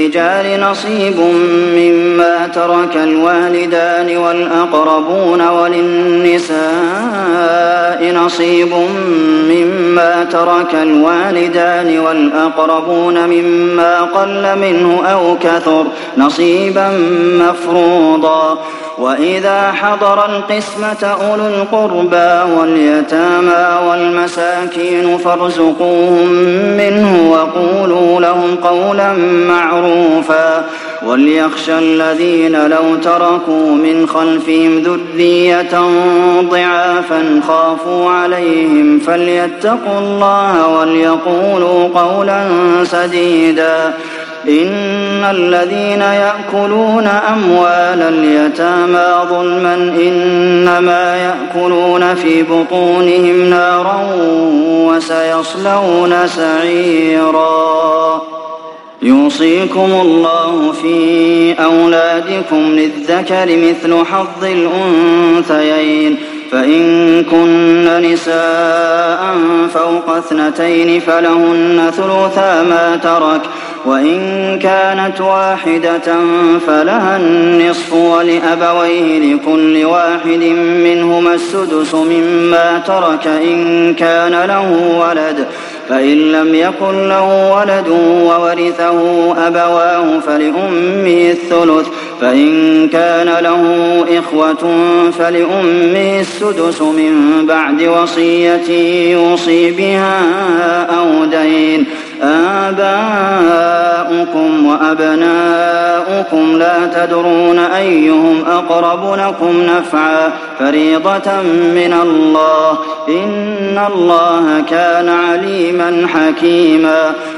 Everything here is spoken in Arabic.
للرجال نصيب مما ترك الوالدان والأقربون وللنساء نصيب مما ترك الوالدان والأقربون مما قل منه أو كثر نصيبا مفروضا وإذا حضر القسمة أولو القربى واليتامى والمساكين فارزقوهم منه وقولوا لهم قولا معروفا وليخشى الذين لو تركوا من خلفهم ذرية ضعافا خافوا عليهم فليتقوا الله وليقولوا قولا سديدا إن الذين يأكلون أموال اليتامى ظلما إنما يأكلون في بطونهم نارا وسيصلون سعيرا يوصيكم الله في أولادكم للذكر مثل حظ الأنثيين فإن كن نساء فوق 2 فلهن ثلثا ما ترك وإن كانت واحدة فلها النصف ولأبويه لكل واحد منهما السدس مما ترك إن كان له ولد فإن لم يكن له ولد وورثه أبواه فلأمه الثلث فإن كان له إخوة فلأمه السدس من بعد وصية يوصي بها أو دين آباؤكم وأبناؤكم لا تدرون أيهم أقرب لكم نفعا فريضة من الله إن الله كان عليما حكيما